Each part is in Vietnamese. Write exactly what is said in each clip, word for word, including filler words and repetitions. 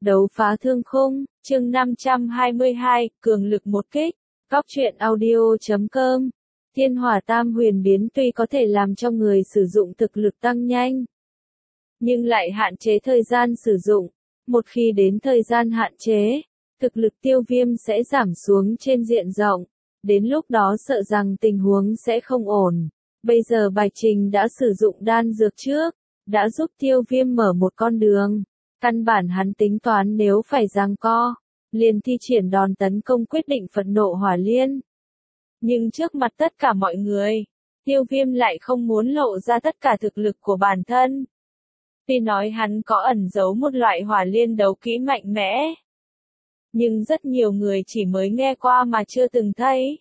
Đấu phá thương khung, chương năm trăm hai mươi hai, cường lực một kích, góc truyện audio chấm com. Thiên hỏa tam huyền biến tuy có thể làm cho người sử dụng thực lực tăng nhanh, nhưng lại hạn chế thời gian sử dụng. Một khi đến thời gian hạn chế, thực lực Tiêu Viêm sẽ giảm xuống trên diện rộng. Đến lúc đó sợ rằng tình huống sẽ không ổn. Bây giờ Bạch Trình đã sử dụng đan dược trước, đã giúp Tiêu Viêm mở một con đường. Căn bản hắn tính toán nếu phải giằng co, liền thi triển đòn tấn công quyết định phẫn nộ hỏa liên. Nhưng trước mặt tất cả mọi người, Tiêu Viêm lại không muốn lộ ra tất cả thực lực của bản thân. Tuy nói hắn có ẩn giấu một loại hỏa liên đấu kỹ mạnh mẽ, nhưng rất nhiều người chỉ mới nghe qua mà chưa từng thấy.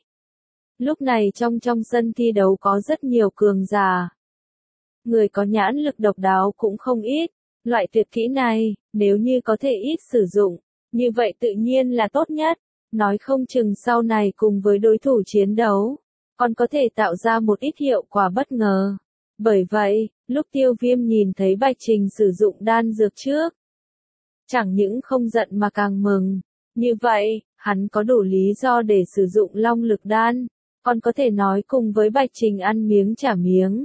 Lúc này trong trong sân thi đấu có rất nhiều cường giả. Người có nhãn lực độc đáo cũng không ít. Loại tuyệt kỹ này, nếu như có thể ít sử dụng, như vậy tự nhiên là tốt nhất. Nói không chừng sau này cùng với đối thủ chiến đấu, còn có thể tạo ra một ít hiệu quả bất ngờ. Bởi vậy, lúc Tiêu Viêm nhìn thấy Bạch Trình sử dụng đan dược trước, chẳng những không giận mà càng mừng. Như vậy, hắn có đủ lý do để sử dụng long lực đan, còn có thể nói cùng với Bạch Trình ăn miếng trả miếng.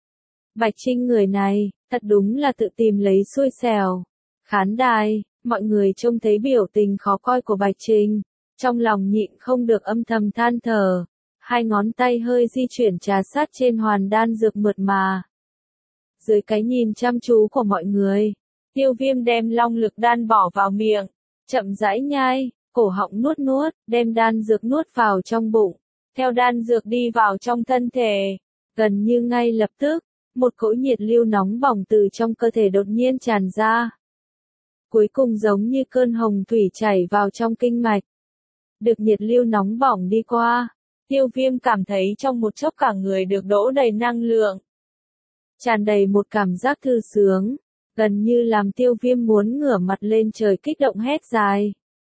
Bạch Trình người này, thật đúng là tự tìm lấy xui xẻo. Khán đài, mọi người trông thấy biểu tình khó coi của Bạch Trình, trong lòng nhịn không được âm thầm than thở, hai ngón tay hơi di chuyển trà sát trên hoàn đan dược mượt mà. Dưới cái nhìn chăm chú của mọi người, Tiêu Viêm đem long lực đan bỏ vào miệng, chậm rãi nhai, cổ họng nuốt nuốt, đem đan dược nuốt vào trong bụng, theo đan dược đi vào trong thân thể, gần như ngay lập tức. Một cỗ nhiệt lưu nóng bỏng từ trong cơ thể đột nhiên tràn ra. Cuối cùng giống như cơn hồng thủy chảy vào trong kinh mạch. Được nhiệt lưu nóng bỏng đi qua, Tiêu Viêm cảm thấy trong một chốc cả người được đổ đầy năng lượng. Tràn đầy một cảm giác thư sướng, gần như làm Tiêu Viêm muốn ngửa mặt lên trời kích động hét dài.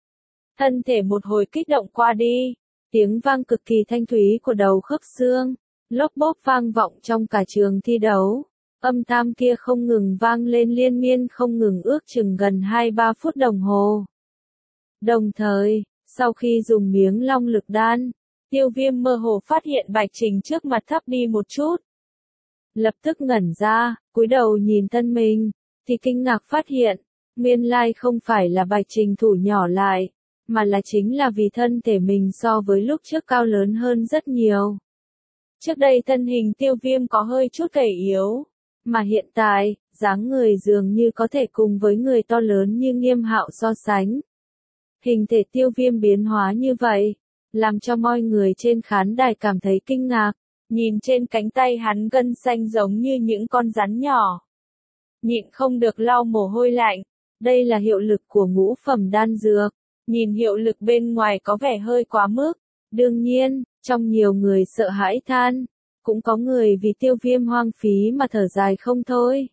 Thân thể một hồi kích động qua đi, tiếng vang cực kỳ thanh thúy của đầu khớp xương. Lốp bốp vang vọng trong cả trường thi đấu, âm tham kia không ngừng vang lên liên miên không ngừng ước chừng gần hai ba phút đồng hồ. Đồng thời, sau khi dùng miếng long lực đan, Tiêu Viêm mơ hồ phát hiện Bạch Trình trước mặt thấp đi một chút. Lập tức ngẩn ra, cúi đầu nhìn thân mình, thì kinh ngạc phát hiện, nguyên lai không phải là Bạch Trình thủ nhỏ lại, mà là chính là vì thân thể mình so với lúc trước cao lớn hơn rất nhiều. Trước đây thân hình Tiêu Viêm có hơi chút gầy yếu, mà hiện tại, dáng người dường như có thể cùng với người to lớn như Nghiêm Hạo so sánh. Hình thể Tiêu Viêm biến hóa như vậy, làm cho mọi người trên khán đài cảm thấy kinh ngạc, nhìn trên cánh tay hắn gân xanh giống như những con rắn nhỏ. Nhịn không được lau mồ hôi lạnh, đây là hiệu lực của ngũ phẩm đan dược, nhìn hiệu lực bên ngoài có vẻ hơi quá mức. Đương nhiên, trong nhiều người sợ hãi than, cũng có người vì Tiêu Viêm hoang phí mà thở dài không thôi.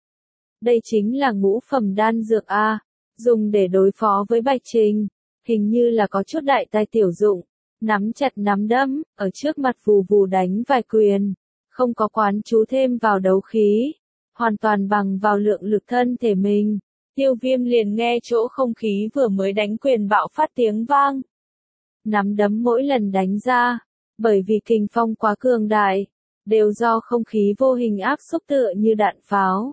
Đây chính là ngũ phẩm đan dược A, dùng để đối phó với Bạch Trình, hình như là có chút đại tài tiểu dụng, nắm chặt nắm đấm, ở trước mặt vù vù đánh vài quyền, không có quán chú thêm vào đấu khí, hoàn toàn bằng vào lượng lực thân thể mình. Tiêu Viêm liền nghe chỗ không khí vừa mới đánh quyền bạo phát tiếng vang. Nắm đấm mỗi lần đánh ra, bởi vì kình phong quá cường đại, đều do không khí vô hình áp xúc tựa như đạn pháo.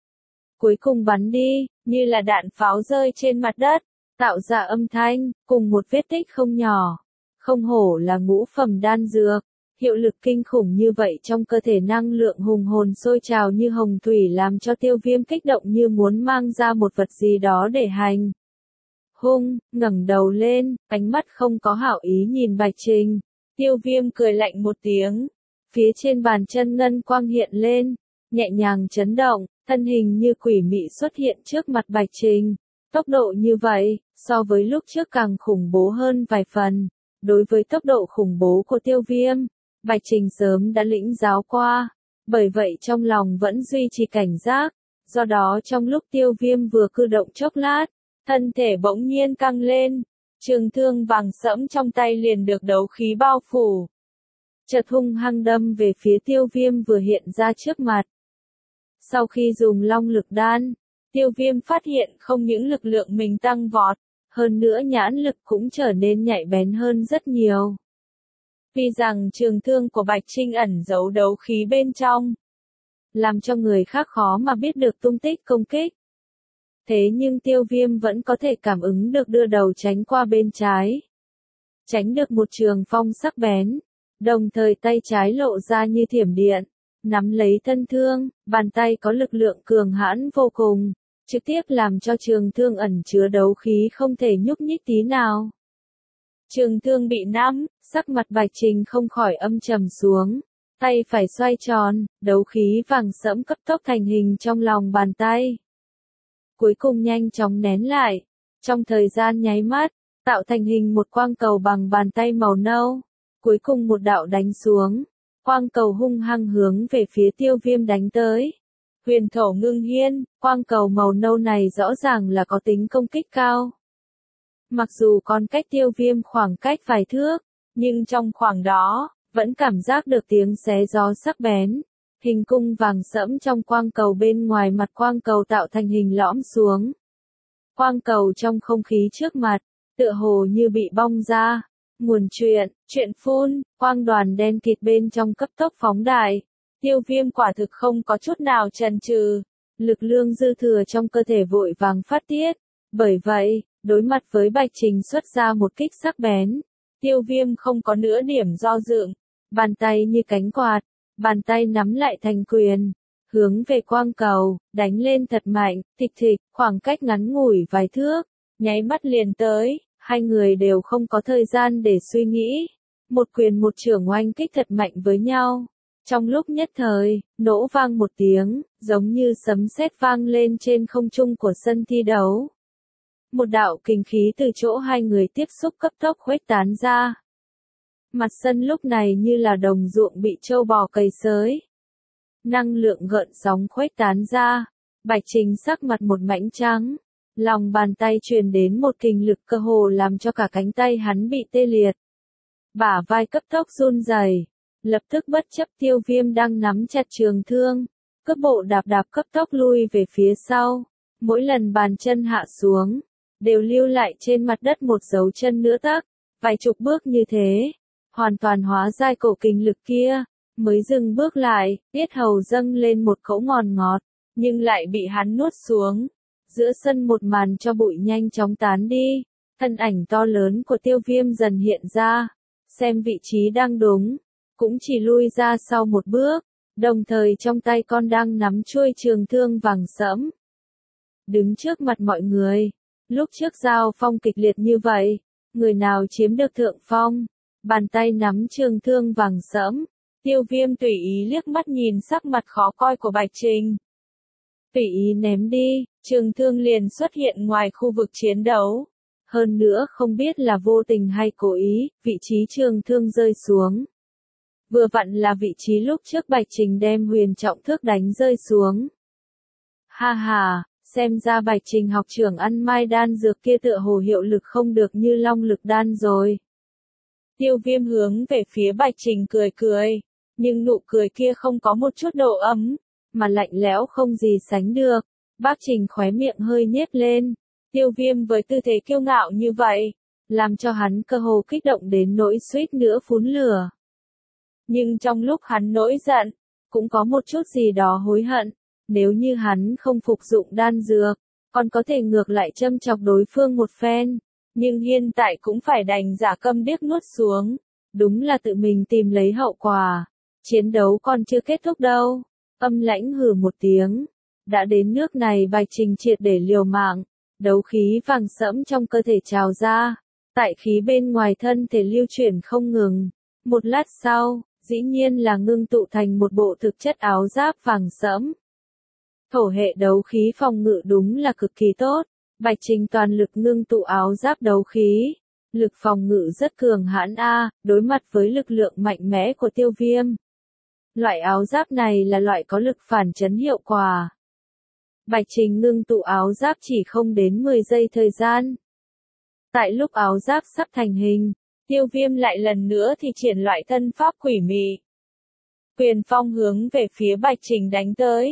Cuối cùng bắn đi, như là đạn pháo rơi trên mặt đất, tạo ra âm thanh, cùng một vết tích không nhỏ. Không hổ là ngũ phẩm đan dược, hiệu lực kinh khủng như vậy trong cơ thể năng lượng hùng hồn sôi trào như hồng thủy làm cho Tiêu Viêm kích động như muốn mang ra một vật gì đó để hành. Hung, ngẩng đầu lên, ánh mắt không có hảo ý nhìn Bạch Trình. Tiêu Viêm cười lạnh một tiếng. Phía trên bàn chân ngân quang hiện lên, nhẹ nhàng chấn động, thân hình như quỷ mị xuất hiện trước mặt Bạch Trình. Tốc độ như vậy, so với lúc trước càng khủng bố hơn vài phần. Đối với tốc độ khủng bố của Tiêu Viêm, Bạch Trình sớm đã lĩnh giáo qua. Bởi vậy trong lòng vẫn duy trì cảnh giác. Do đó trong lúc Tiêu Viêm vừa cử động chốc lát, thân thể bỗng nhiên căng lên, trường thương vàng sẫm trong tay liền được đấu khí bao phủ. Chợt hung hăng đâm về phía Tiêu Viêm vừa hiện ra trước mặt. Sau khi dùng long lực đan, Tiêu Viêm phát hiện không những lực lượng mình tăng vọt, hơn nữa nhãn lực cũng trở nên nhạy bén hơn rất nhiều. Vì rằng trường thương của Bạch Trinh ẩn giấu đấu khí bên trong, làm cho người khác khó mà biết được tung tích công kích. Thế nhưng Tiêu Viêm vẫn có thể cảm ứng được, đưa đầu tránh qua bên trái. Tránh được một trường phong sắc bén, đồng thời tay trái lộ ra như thiểm điện, nắm lấy thân thương, bàn tay có lực lượng cường hãn vô cùng, trực tiếp làm cho trường thương ẩn chứa đấu khí không thể nhúc nhích tí nào. Trường thương bị nắm, sắc mặt Bạch Trình không khỏi âm trầm xuống, tay phải xoay tròn, đấu khí vàng sẫm cấp tốc thành hình trong lòng bàn tay. Cuối cùng nhanh chóng nén lại, trong thời gian nháy mắt, tạo thành hình một quang cầu bằng bàn tay màu nâu, cuối cùng một đạo đánh xuống, quang cầu hung hăng hướng về phía Tiêu Viêm đánh tới. Huyền thổ ngưng hiên, quang cầu màu nâu này rõ ràng là có tính công kích cao. Mặc dù còn cách Tiêu Viêm khoảng cách vài thước, nhưng trong khoảng đó, vẫn cảm giác được tiếng xé gió sắc bén. Hình cung vàng sẫm trong quang cầu bên ngoài mặt quang cầu tạo thành hình lõm xuống. Quang cầu trong không khí trước mặt, tựa hồ như bị bong ra. Nguồn chuyện, chuyện phun, quang đoàn đen kịt bên trong cấp tốc phóng đại. Tiêu Viêm quả thực không có chút nào chần chừ, lực lượng dư thừa trong cơ thể vội vàng phát tiết. Bởi vậy, đối mặt với Bạch Trình xuất ra một kích sắc bén, Tiêu Viêm không có nửa điểm do dự, bàn tay như cánh quạt, bàn tay nắm lại thành quyền, hướng về quang cầu, đánh lên thật mạnh, thịch thịch, khoảng cách ngắn ngủi vài thước, nháy mắt liền tới, hai người đều không có thời gian để suy nghĩ, một quyền một chưởng oanh kích thật mạnh với nhau. Trong lúc nhất thời, nổ vang một tiếng, giống như sấm sét vang lên trên không trung của sân thi đấu. Một đạo kình khí từ chỗ hai người tiếp xúc cấp tốc khuếch tán ra. Mặt sân lúc này như là đồng ruộng bị trâu bò cày xới. Năng lượng gợn sóng khuếch tán ra, Bạch Trình sắc mặt một mảnh trắng. Lòng bàn tay truyền đến một kình lực cơ hồ làm cho cả cánh tay hắn bị tê liệt. Bả vai cấp tốc run rẩy, lập tức bất chấp Tiêu Viêm đang nắm chặt trường thương, cước bộ đạp đạp cấp tốc lui về phía sau, mỗi lần bàn chân hạ xuống, đều lưu lại trên mặt đất một dấu chân nữa tắc, vài chục bước như thế, hoàn toàn hóa giải cổ kình lực kia, mới dừng bước lại, tiết hầu dâng lên một cỗ ngọt ngọt, nhưng lại bị hắn nuốt xuống. Giữa sân một màn cho bụi nhanh chóng tán đi, thân ảnh to lớn của Tiêu Viêm dần hiện ra, xem vị trí đang đúng, cũng chỉ lui ra sau một bước, đồng thời trong tay con đang nắm chuôi trường thương vàng sẫm. Đứng trước mặt mọi người, lúc trước giao phong kịch liệt như vậy, người nào chiếm được thượng phong, bàn tay nắm trường thương vàng sẫm, Tiêu Viêm tùy ý liếc mắt nhìn sắc mặt khó coi của Bạch Trình. Tùy ý ném đi, trường thương liền xuất hiện ngoài khu vực chiến đấu. Hơn nữa không biết là vô tình hay cố ý, vị trí trường thương rơi xuống. Vừa vặn là vị trí lúc trước Bạch Trình đem huyền trọng thước đánh rơi xuống. Ha ha, xem ra Bạch Trình học trưởng ăn mai đan dược kia tựa hồ hiệu lực không được như long lực đan rồi. Tiêu Viêm hướng về phía Bạch Trình cười cười, nhưng nụ cười kia không có một chút độ ấm, mà lạnh lẽo không gì sánh được. Bác Trình khóe miệng hơi nhếch lên, Tiêu Viêm với tư thế kiêu ngạo như vậy, làm cho hắn cơ hồ kích động đến nỗi suýt nữa phun lửa. Nhưng trong lúc hắn nổi giận, cũng có một chút gì đó hối hận, nếu như hắn không phục dụng đan dược, còn có thể ngược lại châm chọc đối phương một phen, nhưng hiện tại cũng phải đành giả câm điếc nuốt xuống, đúng là tự mình tìm lấy hậu quả. Chiến đấu còn chưa kết thúc đâu. Âm lãnh hừ một tiếng. Đã đến nước này Bạch Trình triệt để liều mạng, đấu khí vàng sẫm trong cơ thể trào ra, tại khí bên ngoài thân thể lưu chuyển không ngừng. Một lát sau, dĩ nhiên là ngưng tụ thành một bộ thực chất áo giáp vàng sẫm. Thổ hệ đấu khí phòng ngự đúng là cực kỳ tốt, Bạch Trình toàn lực ngưng tụ áo giáp đấu khí. Lực phòng ngự rất cường hãn a, đối mặt với lực lượng mạnh mẽ của Tiêu Viêm. Loại áo giáp này là loại có lực phản chấn hiệu quả. Bạch Trình ngưng tụ áo giáp chỉ không đến mười giây thời gian. Tại lúc áo giáp sắp thành hình, Tiêu Viêm lại lần nữa thì triển loại thân pháp quỷ mị. Quyền phong hướng về phía Bạch Trình đánh tới.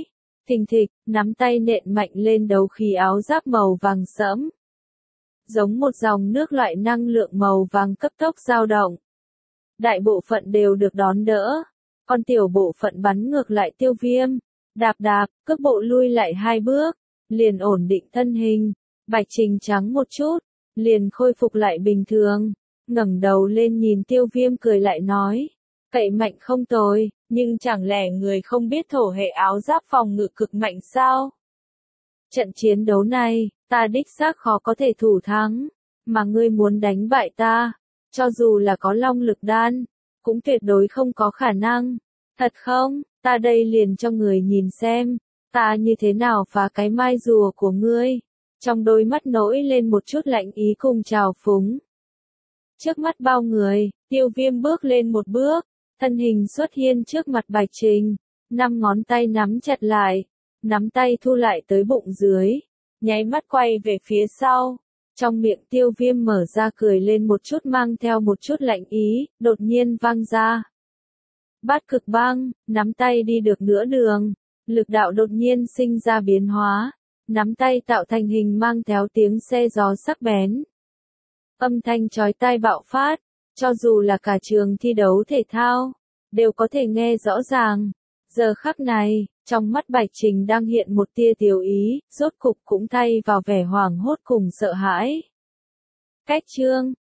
Thình thịch, nắm tay nện mạnh lên đấu khí áo giáp màu vàng sẫm. Giống một dòng nước loại năng lượng màu vàng cấp tốc dao động. Đại bộ phận đều được đón đỡ. Còn tiểu bộ phận bắn ngược lại Tiêu Viêm. Đạp đạp, cước bộ lui lại hai bước. Liền ổn định thân hình. Bạch Trình trắng một chút. Liền khôi phục lại bình thường. Ngẩng đầu lên nhìn Tiêu Viêm cười lại nói. Cậy mạnh không tồi, nhưng chẳng lẽ người không biết thổ hệ áo giáp phòng ngự cực mạnh sao? Trận chiến đấu này, ta đích xác khó có thể thủ thắng. Mà ngươi muốn đánh bại ta, cho dù là có long lực đan, cũng tuyệt đối không có khả năng. Thật không, ta đây liền cho người nhìn xem, ta như thế nào phá cái mai rùa của ngươi. Trong đôi mắt nổi lên một chút lạnh ý cùng trào phúng. Trước mắt bao người, Tiêu Viêm bước lên một bước, thân hình xuất hiện trước mặt Bạch Trình, năm ngón tay nắm chặt lại, nắm tay thu lại tới bụng dưới, nháy mắt quay về phía sau. Trong miệng Tiêu Viêm mở ra cười lên một chút mang theo một chút lạnh ý, đột nhiên vang ra. Bát cực băng, nắm tay đi được nửa đường, lực đạo đột nhiên sinh ra biến hóa, nắm tay tạo thành hình mang theo tiếng xe gió sắc bén. Âm thanh chói tai bạo phát, cho dù là cả trường thi đấu thể thao, đều có thể nghe rõ ràng. Giờ khắc này, trong mắt Bạch Trình đang hiện một tia tiểu ý, rốt cục cũng thay vào vẻ hoảng hốt cùng sợ hãi. Cách chương